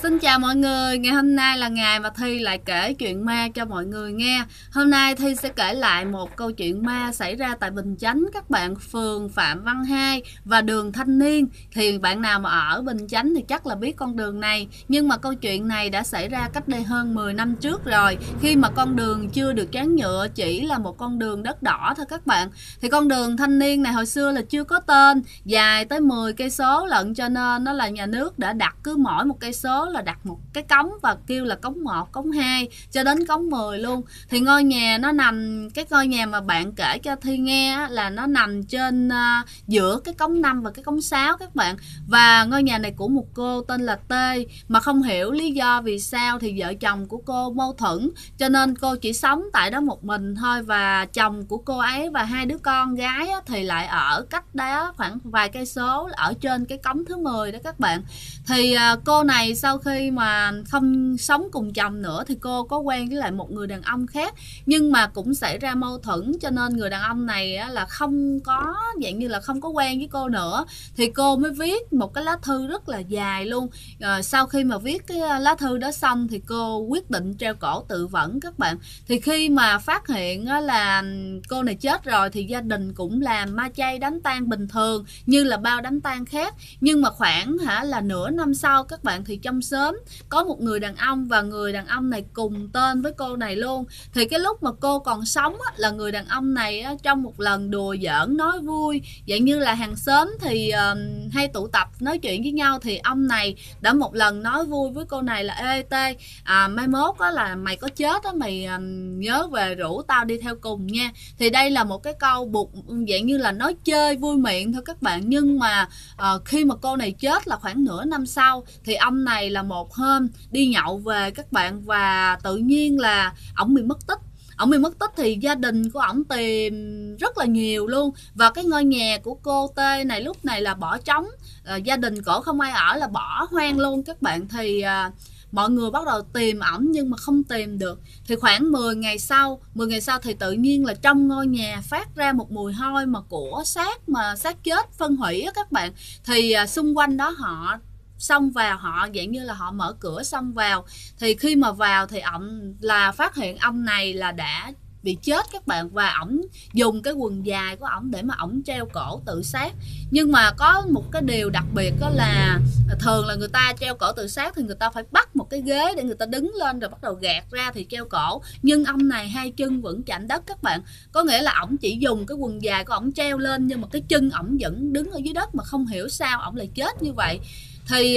Xin chào mọi người, ngày hôm nay là ngày mà Thi lại kể chuyện ma cho mọi người nghe. Hôm nay Thi sẽ kể lại một câu chuyện ma xảy ra tại Bình Chánh, các bạn, phường Phạm Văn Hai và đường Thanh Niên. Thì bạn nào mà ở Bình Chánh thì chắc là biết con đường này. Nhưng mà câu chuyện này đã xảy ra cách đây hơn 10 năm trước rồi, khi mà con đường chưa được tráng nhựa, chỉ là một con đường đất đỏ thôi các bạn. Thì con đường Thanh Niên này hồi xưa là chưa có tên, dài tới 10 cây số lận, cho nên nó là nhà nước đã đặt cứ mỗi một cây số là đặt một cái cống và kêu là cống 1, cống 2 cho đến cống 10 luôn. Thì ngôi nhà nó nằm, cái ngôi nhà mà bạn kể cho Thi nghe là nó nằm trên giữa cái cống 5 và cái cống 6 các bạn. Và ngôi nhà này của một cô tên là T, mà không hiểu lý do vì sao thì vợ chồng của cô mâu thuẫn, cho nên cô chỉ sống tại đó một mình thôi. Và chồng của cô ấy và hai đứa con gái thì lại ở cách đó khoảng vài cây số, ở trên cái cống thứ 10 đó các bạn. Thì cô này sau khi mà không sống cùng chồng nữa thì cô có quen với lại một người đàn ông khác, nhưng mà cũng xảy ra mâu thuẫn, cho nên người đàn ông này là không có, dạng như là không có quen với cô nữa. Thì cô mới viết một cái lá thư rất là dài luôn. Sau khi mà viết cái lá thư đó xong thì cô quyết định treo cổ tự vẫn các bạn. Thì khi mà phát hiện là cô này chết rồi thì gia đình cũng làm ma chay đám tang bình thường như là bao đám tang khác. Nhưng mà khoảng là nửa năm sau các bạn, thì trong xóm có một người đàn ông, và người đàn ông này cùng tên với cô này luôn. Thì cái lúc mà cô còn sống là người đàn ông này trong một lần đùa giỡn nói vui, dạng như là hàng xóm thì hay tụ tập nói chuyện với nhau, thì ông này đã một lần nói vui với cô này là: ê Tê, mai mốt là mày có chết mày nhớ về rủ tao đi theo cùng nha. Thì đây là một cái câu buộc, dạng như là nói chơi vui miệng thôi các bạn. Nhưng mà khi mà cô này chết là khoảng nửa năm sau, thì ông này là một hôm đi nhậu về các bạn, và tự nhiên là ổng bị mất tích. Ổng bị mất tích thì gia đình của ổng tìm rất là nhiều luôn. Và cái ngôi nhà của cô T này lúc này là bỏ trống, gia đình cổ không ai ở, là bỏ hoang luôn các bạn. Thì mọi người bắt đầu tìm ổng nhưng mà không tìm được. Thì khoảng 10 ngày sau thì tự nhiên là trong ngôi nhà phát ra một mùi hôi mà của xác chết phân hủy á các bạn. Thì xung quanh đó họ xông vào, họ dạng như là họ mở cửa xông vào. Thì khi mà vào thì ổng là phát hiện ông này là đã bị chết các bạn, và ổng dùng cái quần dài của ổng để mà ổng treo cổ tự sát. Nhưng mà có một cái điều đặc biệt đó là thường là người ta treo cổ tự sát thì người ta phải bắt một cái ghế để người ta đứng lên rồi bắt đầu gạt ra thì treo cổ. Nhưng ông này hai chân vẫn chạm đất các bạn, có nghĩa là ổng chỉ dùng cái quần dài của ổng treo lên, nhưng mà cái chân ổng vẫn đứng ở dưới đất, mà không hiểu sao ổng lại chết như vậy. Thì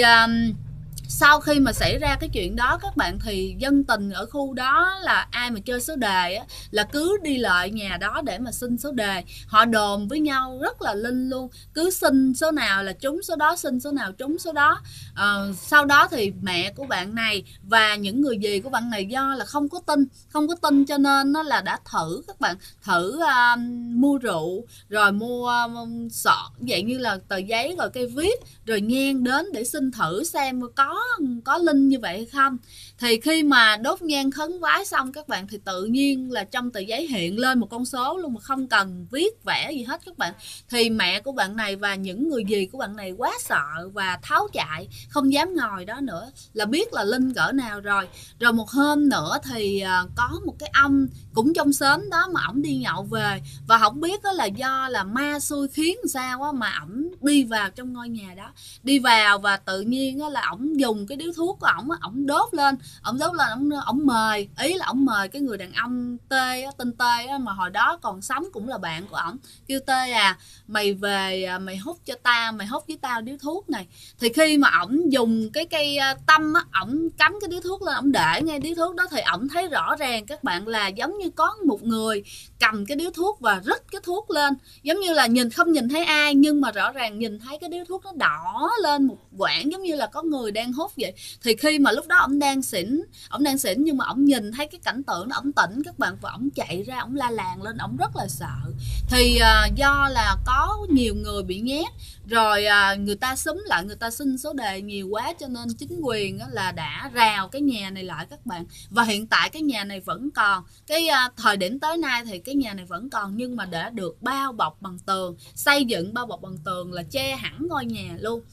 sau khi mà xảy ra cái chuyện đó các bạn, thì dân tình ở khu đó là ai mà chơi số đề á, là cứ đi lại nhà đó để mà xin số đề. Họ đồn với nhau rất là linh luôn, cứ xin số nào là trúng số đó, xin số nào trúng số đó. Sau đó thì mẹ của bạn này và những người dì của bạn này do là không có tin cho nên nó là đã thử các bạn, thử mua rượu, rồi mua sọ dạng như là tờ giấy rồi cây viết, rồi nhang đến để xin thử xem có linh như vậy hay không. Thì khi mà đốt nhang khấn vái xong các bạn, thì tự nhiên là trong tờ giấy hiện lên một con số luôn, mà không cần viết vẽ gì hết các bạn. Thì mẹ của bạn này và những người dì của bạn này quá sợ và tháo chạy, không dám ngồi đó nữa, là biết là linh cỡ nào rồi. Rồi một hôm nữa thì có một cái ông cũng trong xóm đó mà ổng đi nhậu về, và không biết đó là do là ma xui khiến sao á, mà ổng đi vào trong ngôi nhà đó, đi vào và tự nhiên là ổng dùng cái điếu thuốc của ổng đốt lên, ổng mời, ý là ổng mời cái người đàn ông tên T mà hồi đó còn sống cũng là bạn của ổng, kêu T mày về mày hút cho tao, mày hút với tao điếu thuốc này. Thì khi mà ổng dùng cái cây tâm ổng cắm cái điếu thuốc lên, ổng để ngay điếu thuốc đó, thì ổng thấy rõ ràng các bạn là giống như có một người cầm cái điếu thuốc và rít cái thuốc lên, giống như là không nhìn thấy ai, nhưng mà rõ ràng nhìn thấy cái điếu thuốc nó đỏ lên một quãng, giống như là có người đang hút vậy. Thì khi mà lúc đó ổng đang xỉn, nhưng mà ổng nhìn thấy cái cảnh tượng đó, ổng tỉnh các bạn, và ổng chạy ra, ổng la làng lên, ổng rất là sợ. Thì do là có nhiều người bị nhét, rồi người ta xúm lại, người ta xin số đề nhiều quá, cho nên chính quyền là đã rào cái nhà này lại các bạn. Và hiện tại cái nhà này vẫn còn, cái thời điểm tới nay thì cái nhà này vẫn còn, nhưng mà đã được bao bọc bằng tường, xây dựng bao bọc bằng tường là che hẳn ngôi nhà luôn.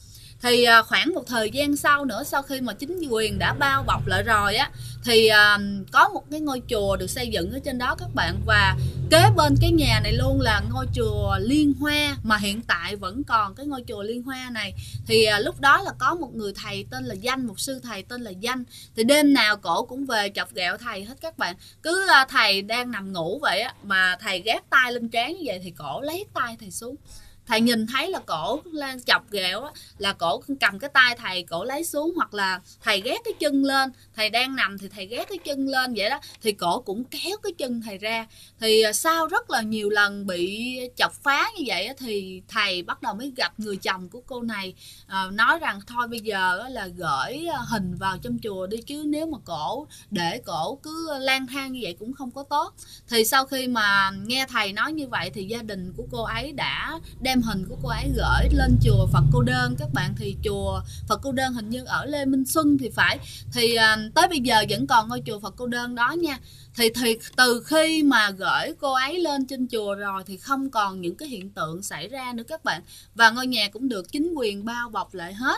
Thì khoảng một thời gian sau nữa, sau khi mà chính quyền đã bao bọc lại rồi á, thì có một cái ngôi chùa được xây dựng ở trên đó các bạn. Và kế bên cái nhà này luôn là ngôi chùa Liên Hoa, mà hiện tại vẫn còn cái ngôi chùa Liên Hoa này. Thì lúc đó là có một người thầy tên là Danh, một sư thầy tên là Danh. Thì đêm nào cổ cũng về chọc ghẹo thầy hết các bạn. Cứ thầy đang nằm ngủ vậy á, mà thầy gác tay lên trán như vậy thì cổ lấy tay thầy xuống. Thầy nhìn thấy là cổ lên chọc ghẹo á, là cổ cầm cái tay thầy cổ lấy xuống, hoặc là thầy gác cái chân lên, thầy đang nằm thì thầy gác cái chân lên vậy đó, thì cổ cũng kéo cái chân thầy ra. Thì sau rất là nhiều lần bị chọc phá như vậy á, thì thầy bắt đầu mới gặp người chồng của cô này, nói rằng thôi bây giờ là gửi hình vào trong chùa đi, chứ nếu mà cổ để cổ cứ lang thang như vậy cũng không có tốt. Thì sau khi mà nghe thầy nói như vậy thì gia đình của cô ấy đã đem hình của cô ấy gửi lên chùa Phật Cô Đơn các bạn. Thì chùa Phật Cô Đơn hình như ở Lê Minh Xuân thì phải. Thì tới bây giờ vẫn còn ngôi chùa Phật Cô Đơn đó nha. Thì từ khi mà gửi cô ấy lên trên chùa rồi thì không còn những cái hiện tượng xảy ra nữa các bạn. Và ngôi nhà cũng được chính quyền bao bọc lại hết.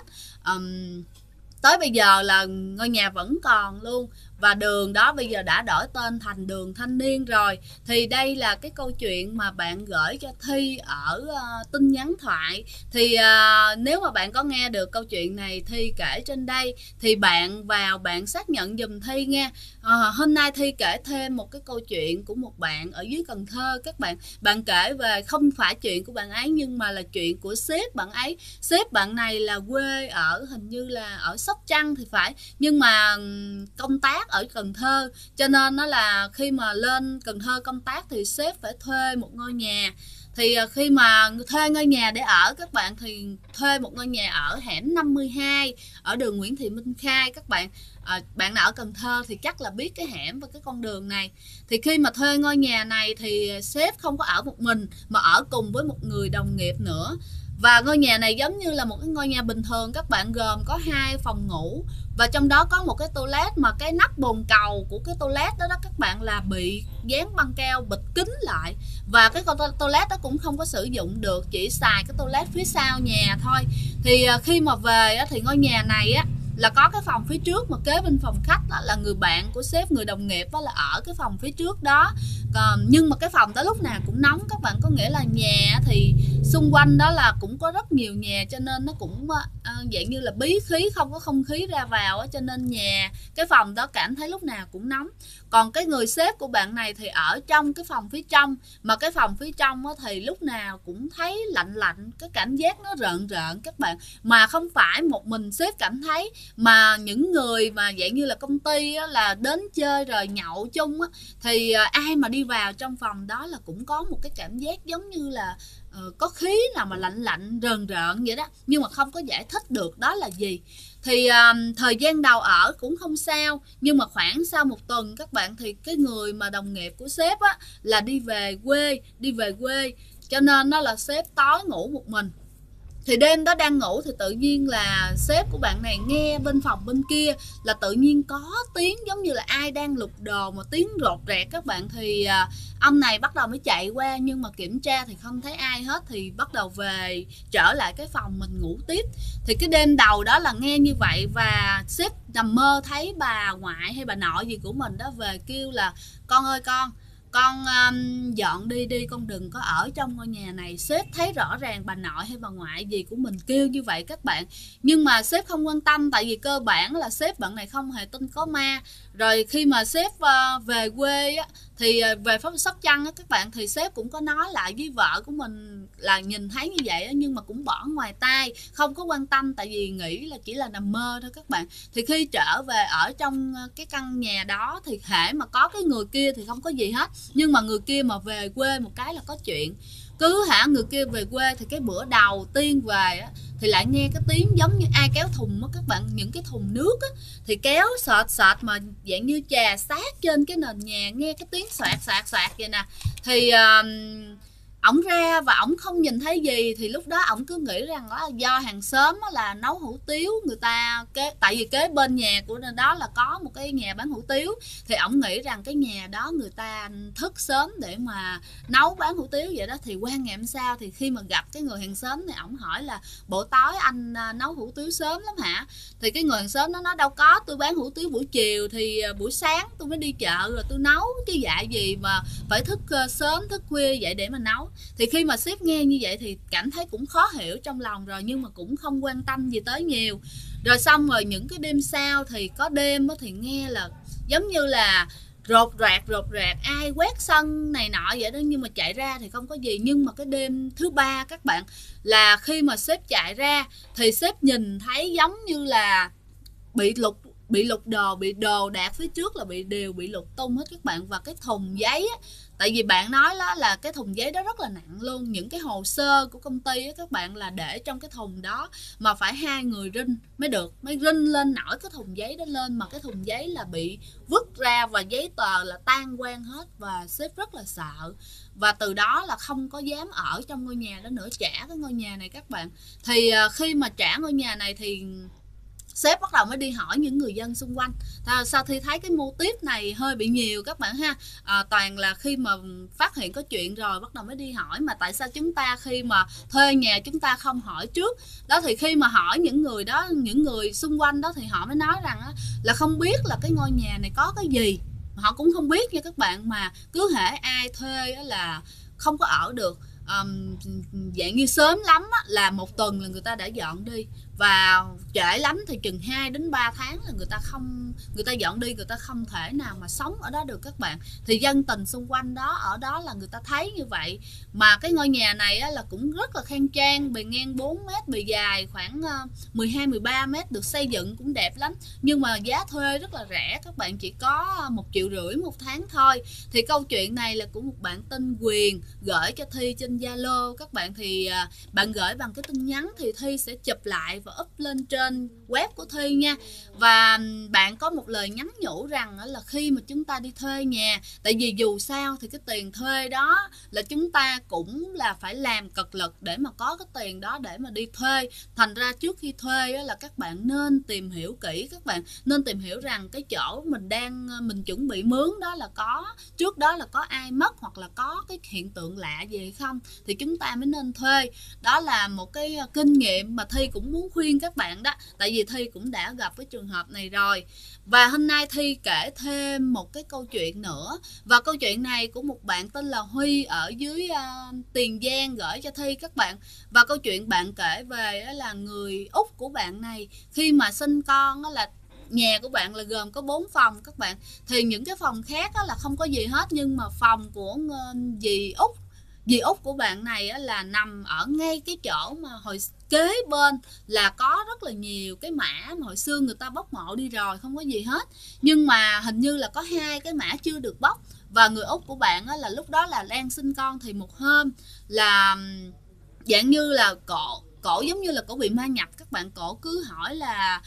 Tới bây giờ là ngôi nhà vẫn còn luôn. Và đường đó bây giờ đã đổi tên thành đường Thanh Niên rồi. Thì đây là cái câu chuyện mà bạn gửi cho Thi ở tin nhắn thoại. Thì nếu mà bạn có nghe được câu chuyện này Thi kể trên đây thì bạn vào bạn xác nhận giùm Thi nha. Hôm nay Thi kể thêm một cái câu chuyện của một bạn ở dưới Cần Thơ các bạn. Bạn kể về không phải chuyện của bạn ấy nhưng mà là chuyện của sếp bạn ấy. Sếp bạn này là quê ở hình như là ở Sóc Trăng thì phải, nhưng mà công tác ở Cần Thơ, cho nên nó là khi mà lên Cần Thơ công tác thì sếp phải thuê một ngôi nhà. Thì khi mà thuê ngôi nhà để ở các bạn thì thuê một ngôi nhà ở hẻm 52 ở đường Nguyễn Thị Minh Khai các bạn. Bạn nào ở Cần Thơ thì chắc là biết cái hẻm và cái con đường này. Thì khi mà thuê ngôi nhà này thì sếp không có ở một mình mà ở cùng với một người đồng nghiệp nữa. Và ngôi nhà này giống như là một cái ngôi nhà bình thường các bạn, gồm có 2 phòng ngủ và trong đó có một cái toilet mà cái nắp bồn cầu của cái toilet đó các bạn là bị dán băng keo bịt kín lại. Và cái con toilet đó cũng không có sử dụng được, chỉ xài cái toilet phía sau nhà thôi. Thì khi mà về thì ngôi nhà này á là có cái phòng phía trước mà kế bên phòng khách là người bạn của sếp, người đồng nghiệp đó là ở cái phòng phía trước đó. Nhưng mà cái phòng đó lúc nào cũng nóng các bạn, có nghĩa là nhà thì xung quanh đó là cũng có rất nhiều nhà, cho nên nó cũng dạng như là bí khí, không có không khí ra vào á, cho nên cái phòng đó cảm thấy lúc nào cũng nóng. Còn cái người sếp của bạn này thì ở trong cái phòng phía trong, mà cái phòng phía trong thì lúc nào cũng thấy lạnh lạnh, cái cảm giác nó rợn rợn các bạn. Mà không phải một mình sếp cảm thấy, mà những người mà dạng như là công ty là đến chơi rồi nhậu chung thì ai mà đi vào trong phòng đó là cũng có một cái cảm giác giống như là có khí nào mà lạnh lạnh rờn rợn vậy đó, nhưng mà không có giải thích được đó là gì. Thì thời gian đầu ở cũng không sao, nhưng mà khoảng sau một tuần các bạn thì cái người mà đồng nghiệp của sếp là đi về quê, cho nên nó là sếp tối ngủ một mình. Thì đêm đó đang ngủ thì tự nhiên là sếp của bạn này nghe bên phòng bên kia là tự nhiên có tiếng giống như là ai đang lục đồ, mà tiếng rột rẹt các bạn. Thì ông này bắt đầu mới chạy qua, nhưng mà kiểm tra thì không thấy ai hết, thì bắt đầu về trở lại cái phòng mình ngủ tiếp. Thì cái đêm đầu đó là nghe như vậy, và sếp nằm mơ thấy bà ngoại hay bà nội gì của mình đó về kêu là con ơi con dọn đi, con đừng có ở trong ngôi nhà này. Sếp thấy rõ ràng bà nội hay bà ngoại gì của mình kêu như vậy các bạn, nhưng mà sếp không quan tâm, tại vì cơ bản là sếp bạn này không hề tin có ma. Rồi khi mà sếp về quê thì về Sóc Trăng các bạn, thì sếp cũng có nói lại với vợ của mình là nhìn thấy như vậy nhưng mà cũng bỏ ngoài tai, không có quan tâm, tại vì nghĩ là chỉ là nằm mơ thôi các bạn. Thì khi trở về ở trong cái căn nhà đó thì hễ mà có cái người kia thì không có gì hết, nhưng mà người kia mà về quê một cái là có chuyện. Cứ người kia về quê thì cái bữa đầu tiên về thì lại nghe cái tiếng giống như ai kéo thùng các bạn, những cái thùng nước thì kéo sệt mà dạng như chà sát trên cái nền nhà, nghe cái tiếng soạt vậy nè. Thì ổng ra và ổng không nhìn thấy gì, thì lúc đó ổng cứ nghĩ rằng là do hàng xóm là nấu hủ tiếu, người ta tại vì kế bên nhà của đó là có một cái nhà bán hủ tiếu, thì ổng nghĩ rằng cái nhà đó người ta thức sớm để mà nấu bán hủ tiếu vậy đó. Thì qua ngày hôm sau thì khi mà gặp cái người hàng xóm này, ổng hỏi là bộ tối anh nấu hủ tiếu sớm lắm hả? Thì cái người hàng xóm nó nói đâu có, tôi bán hủ tiếu buổi chiều, thì buổi sáng tôi mới đi chợ rồi tôi nấu chứ dạy gì mà phải thức sớm thức khuya vậy để mà nấu. Thì khi mà sếp nghe như vậy thì cảm thấy cũng khó hiểu trong lòng rồi, nhưng mà cũng không quan tâm gì tới nhiều. Rồi xong rồi những cái đêm sau thì có đêm thì nghe là giống như là rột rạc ai quét sân này nọ vậy đó, nhưng mà chạy ra thì không có gì. Nhưng mà cái đêm thứ ba các bạn, là khi mà sếp chạy ra thì sếp nhìn thấy giống như là bị lục đồ, bị đồ đạc phía trước là đều bị lục tung hết các bạn. Và cái thùng giấy á, tại vì bạn nói đó là cái thùng giấy đó rất là nặng luôn, những cái hồ sơ của công ty á các bạn là để trong cái thùng đó, mà phải 2 người rinh mới được, mới rinh lên nổi cái thùng giấy đó lên, mà cái thùng giấy là bị vứt ra và giấy tờ là tan quang hết. Và sếp rất là sợ, và từ đó là không có dám ở trong ngôi nhà đó nữa, trả cái ngôi nhà này các bạn. Thì khi mà trả ngôi nhà này thì sếp bắt đầu mới đi hỏi những người dân xung quanh. Sau khi thấy cái mô típ này hơi bị nhiều các bạn ha, toàn là khi mà phát hiện có chuyện rồi bắt đầu mới đi hỏi, mà tại sao chúng ta khi mà thuê nhà chúng ta không hỏi trước đó. Thì khi mà hỏi những người đó, những người xung quanh đó, thì họ mới nói rằng là không biết là cái ngôi nhà này có cái gì, họ cũng không biết nha các bạn. Mà cứ hễ ai thuê là không có ở được, dạng như sớm lắm là 1 tuần là người ta đã dọn đi, và trễ lắm thì chừng 2 đến 3 tháng là người ta dọn đi, người ta không thể nào mà sống ở đó được các bạn. Thì dân tình xung quanh đó ở đó là người ta thấy như vậy. Mà cái ngôi nhà này là cũng rất là khang trang, bề ngang 4 m, bề dài khoảng 12-13 m, được xây dựng cũng đẹp lắm, nhưng mà giá thuê rất là rẻ các bạn, chỉ có 1,5 triệu một tháng thôi. Thì câu chuyện này là của một bạn tên Quyền gửi cho Thi trên Zalo các bạn. Thì bạn gửi bằng cái tin nhắn thì Thi sẽ chụp lại và up lên trên web của Thi nha. Và bạn có một lời nhắn nhủ rằng là khi mà chúng ta đi thuê nhà, tại vì dù sao thì cái tiền thuê đó là chúng ta cũng là phải làm cực lực để mà có cái tiền đó để mà đi thuê. Thành ra trước khi thuê là các bạn nên tìm hiểu kỹ, các bạn nên tìm hiểu rằng cái chỗ mình chuẩn bị mướn đó là trước đó là có ai mất, hoặc là có cái hiện tượng lạ gì hay không, thì chúng ta mới nên thuê. Đó là một cái kinh nghiệm mà Thi cũng muốn khuyên các bạn đó, tại vì Thi cũng đã gặp cái trường hợp này rồi. Và hôm nay Thi kể thêm một cái câu chuyện nữa, và câu chuyện này của một bạn tên là Huy ở dưới Tiền Giang gửi cho Thi các bạn. Và câu chuyện bạn kể về là người Úc của bạn này khi mà sinh con là nhà của bạn là gồm có 4 phòng các bạn. Thì những cái phòng khác là không có gì hết, nhưng mà phòng của dì Út của bạn này là nằm ở ngay cái chỗ mà hồi kế bên là có rất là nhiều cái mã mà hồi xưa người ta bóc mộ đi rồi, không có gì hết. Nhưng mà hình như là có 2 cái mã chưa được bóc. Và người Út của bạn là lúc đó là đang sinh con, thì một hôm là dạng như là cổ giống như là cổ bị ma nhập các bạn. Cổ cứ hỏi là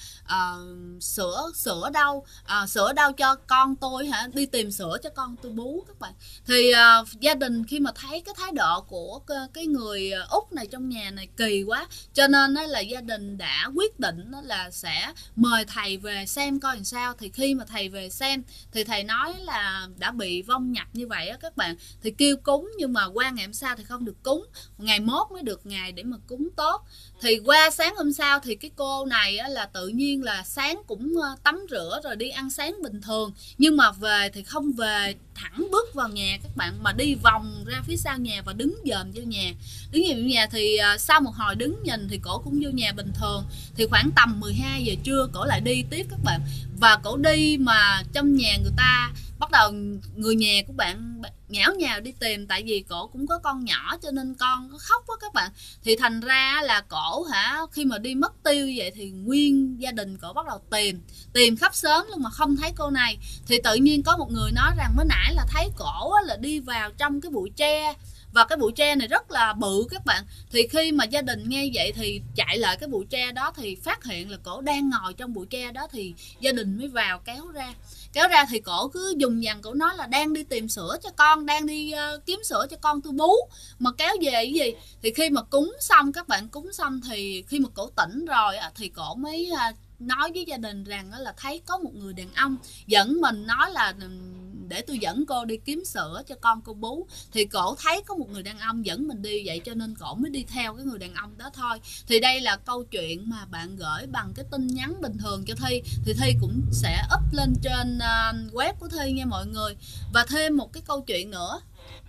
sữa đâu cho con tôi hả, đi tìm sữa cho con tôi bú các bạn. Thì gia đình khi mà thấy cái thái độ của cái người Úc này trong nhà này kỳ quá, cho nên là gia đình đã quyết định là sẽ mời thầy về xem coi làm sao. Thì khi mà thầy về xem thì thầy nói là đã bị vong nhập như vậy các bạn, thì kêu cúng, nhưng mà qua ngày hôm sau thì không được cúng, ngày mốt mới được ngày để mà cúng tốt. Thì qua sáng hôm sau thì cái cô này là tự nhiên là sáng cũng tắm rửa rồi đi ăn sáng bình thường, nhưng mà về thì không về thẳng bước vào nhà các bạn, mà đi vòng ra phía sau nhà và đứng dòm vô nhà. Thì sau một hồi đứng nhìn thì cổ cũng vô nhà bình thường. Thì khoảng tầm 12 giờ trưa cổ lại đi tiếp các bạn. Và cổ đi mà trong nhà người ta bắt đầu, người nhà của bạn nhão nhào đi tìm, tại vì cổ cũng có con nhỏ cho nên con có khóc đó các bạn. Thì thành ra là cổ khi mà đi mất tiêu vậy thì nguyên gia đình cổ bắt đầu tìm khắp xóm luôn mà không thấy cô này. Thì tự nhiên có một người nói rằng mới nãy là thấy cổ là đi vào trong cái bụi tre và cái bụi tre này rất là bự các bạn. Thì khi mà gia đình nghe vậy thì chạy lại cái bụi tre đó thì phát hiện là cổ đang ngồi trong bụi tre đó, thì gia đình mới vào kéo ra thì cổ cứ dùng dằng, cổ nói là đang đi tìm sữa cho con, đang đi kiếm sữa cho con tôi bú, mà kéo về cái gì. Thì khi mà cúng xong các bạn, cúng xong thì khi mà cổ tỉnh rồi thì cổ mới nói với gia đình rằng là thấy có một người đàn ông dẫn mình, nói là để tôi dẫn cô đi kiếm sữa cho con cô bú. Thì cổ thấy có một người đàn ông dẫn mình đi vậy, cho nên cổ mới đi theo cái người đàn ông đó thôi. Thì đây là câu chuyện mà bạn gửi bằng cái tin nhắn bình thường cho Thi, thì Thi cũng sẽ up lên trên web của Thi nha mọi người. Và thêm một cái câu chuyện nữa,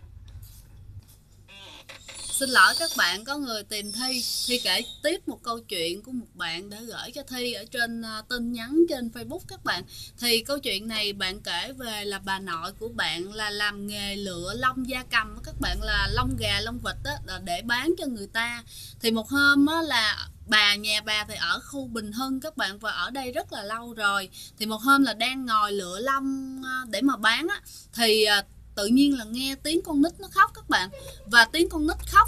xin lỗi các bạn, có người tìm Thi kể tiếp một câu chuyện của một bạn đã gửi cho Thi ở trên tin nhắn trên Facebook các bạn. Thì câu chuyện này bạn kể về là bà nội của bạn là làm nghề lựa lông gia cầm các bạn, là lông gà lông vịt đó, là để bán cho người ta. Thì một hôm á, là nhà bà thì ở khu Bình Hưng các bạn, và ở đây rất là lâu rồi. Thì một hôm là đang ngồi lựa lông để mà bán á, thì tự nhiên là nghe tiếng con nít nó khóc các bạn. Và tiếng con nít khóc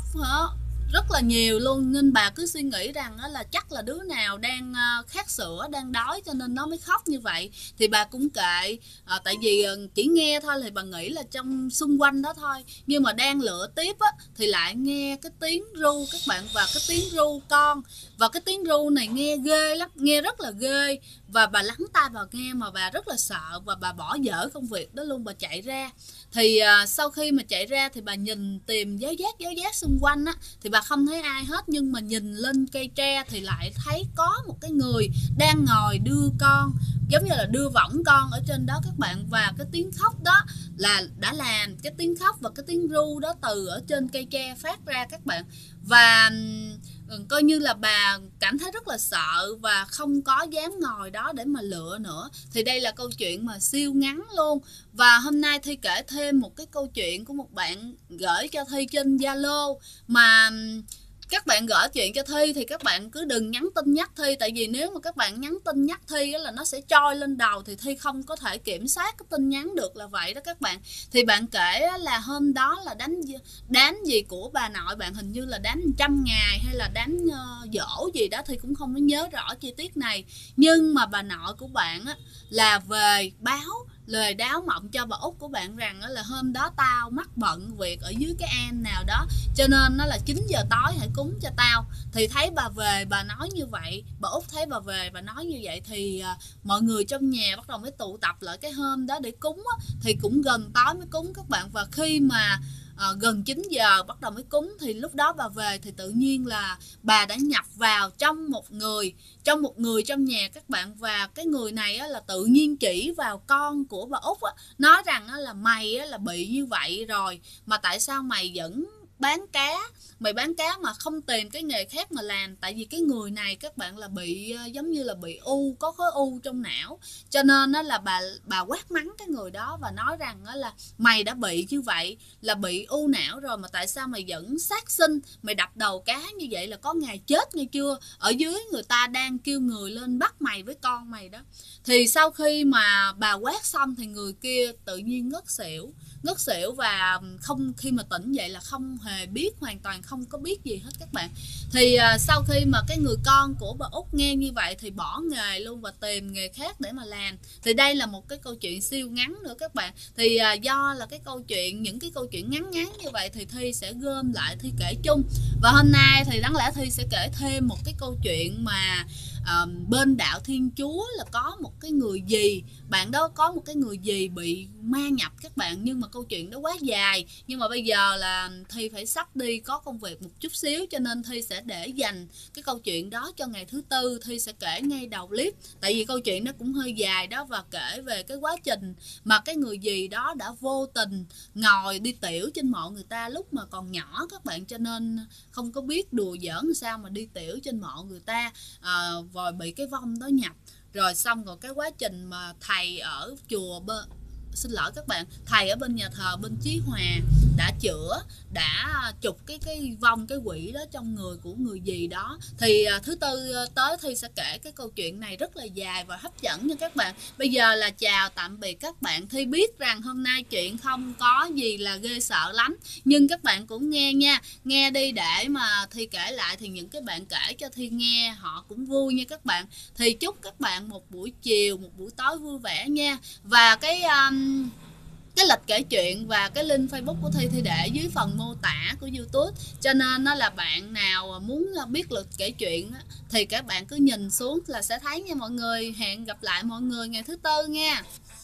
rất là nhiều luôn, nên bà cứ suy nghĩ rằng là chắc là đứa nào đang khát sữa, đang đói cho nên nó mới khóc như vậy. Thì bà cũng kệ, tại vì chỉ nghe thôi thì bà nghĩ là trong xung quanh đó thôi. Nhưng mà đang lựa tiếp thì lại nghe cái tiếng ru các bạn, và cái tiếng ru con. Và cái tiếng ru này nghe ghê lắm, nghe rất là ghê. Và bà lắng tai bà nghe mà bà rất là sợ, và bà bỏ dở công việc đó luôn, bà chạy ra. Thì sau khi mà chạy ra thì bà nhìn tìm giáo giác xung quanh thì bà không thấy ai hết. Nhưng mà nhìn lên cây tre thì lại thấy có một cái người đang ngồi đưa con, giống như là đưa võng con ở trên đó các bạn. Và cái tiếng khóc đó là đã làm cái tiếng khóc và cái tiếng ru đó từ ở trên cây tre phát ra các bạn. Và coi như là bà cảm thấy rất là sợ và không có dám ngồi đó để mà lựa nữa. Thì đây là câu chuyện mà siêu ngắn luôn. Và hôm nay Thi kể thêm một cái câu chuyện của một bạn gửi cho Thi trên Zalo. Mà các bạn gửi chuyện cho Thi thì các bạn cứ đừng nhắn tin nhắc Thi, tại vì nếu mà các bạn nhắn tin nhắc Thi là nó sẽ trôi lên đầu, thì Thi không có thể kiểm soát cái tin nhắn được, là vậy đó các bạn. Thì bạn kể là hôm đó là đám gì của bà nội bạn, hình như là đám 100 ngày hay là đám dỗ gì đó, Thi cũng không có nhớ rõ chi tiết này. Nhưng mà bà nội của bạn là về báo lời đáo mộng cho bà út của bạn rằng là hôm đó tao mắc bận việc ở dưới cái am nào đó, cho nên nó là 9 giờ tối hãy cúng cho tao. Thì thấy bà về bà nói như vậy, bà út thấy bà về bà nói như vậy, thì mọi người trong nhà bắt đầu mới tụ tập lại cái hôm đó để cúng thì cũng gần tối mới cúng các bạn. Và khi mà gần 9 giờ bắt đầu mới cúng, thì lúc đó bà về thì tự nhiên là bà đã nhập vào trong một người trong nhà các bạn. Và cái người này là tự nhiên chỉ vào con của bà út, nói rằng là mày là bị như vậy rồi, mà tại sao mày vẫn bán cá, mày bán cá mà không tìm cái nghề khác mà làm. Tại vì cái người này các bạn là bị giống như là bị u, có khối u trong não, cho nên là bà quát mắng cái người đó và nói rằng là mày đã bị như vậy, là bị u não rồi, mà tại sao mày vẫn sát sinh, mày đập đầu cá như vậy là có ngày chết nghe chưa, ở dưới người ta đang kêu người lên bắt mày với con mày đó. Thì sau khi mà bà quát xong thì người kia tự nhiên ngất xỉu và khi mà tỉnh dậy là không hề biết, hoàn toàn không có biết gì hết các bạn. Thì sau khi mà cái người con của bà út nghe như vậy thì bỏ nghề luôn và tìm nghề khác để mà làm. Thì đây là một cái câu chuyện siêu ngắn nữa các bạn. Thì do là những cái câu chuyện ngắn như vậy thì Thi sẽ gom lại Thi kể chung. Và hôm nay thì đáng lẽ Thi sẽ kể thêm một cái câu chuyện mà bên đạo Thiên Chúa là có một cái người dì, bạn đó có một cái người dì bị ma nhập các bạn. Nhưng mà câu chuyện đó quá dài, nhưng mà bây giờ là Thi phải sắp đi có công việc một chút xíu, cho nên Thi sẽ để dành cái câu chuyện đó cho ngày thứ Tư. Thi sẽ kể ngay đầu clip, tại vì câu chuyện nó cũng hơi dài đó, và kể về cái quá trình mà cái người dì đó đã vô tình ngồi đi tiểu trên mộ người ta lúc mà còn nhỏ các bạn, cho nên không có biết đùa giỡn sao mà đi tiểu trên mộ người ta, rồi bị cái vong đó nhập. Rồi xong rồi cái quá trình mà thầy ở chùa xin lỗi các bạn, thầy ở bên nhà thờ bên Chí Hòa đã chữa, đã trục cái vong cái quỷ đó trong người của người gì đó. Thì thứ tư tới Thi sẽ kể cái câu chuyện này rất là dài và hấp dẫn nha các bạn. Bây giờ là chào tạm biệt các bạn. Thi biết rằng hôm nay chuyện không có gì là ghê sợ lắm, nhưng các bạn cũng nghe nha, nghe đi để mà Thi kể lại thì những cái bạn kể cho Thi nghe họ cũng vui nha các bạn. Thì chúc các bạn một buổi chiều, một buổi tối vui vẻ nha. Và cái lịch kể chuyện và cái link Facebook của Thi để dưới phần mô tả của YouTube, cho nên nó là bạn nào muốn biết lịch kể chuyện thì các bạn cứ nhìn xuống là sẽ thấy nha mọi người. Hẹn gặp lại mọi người ngày thứ tư nha.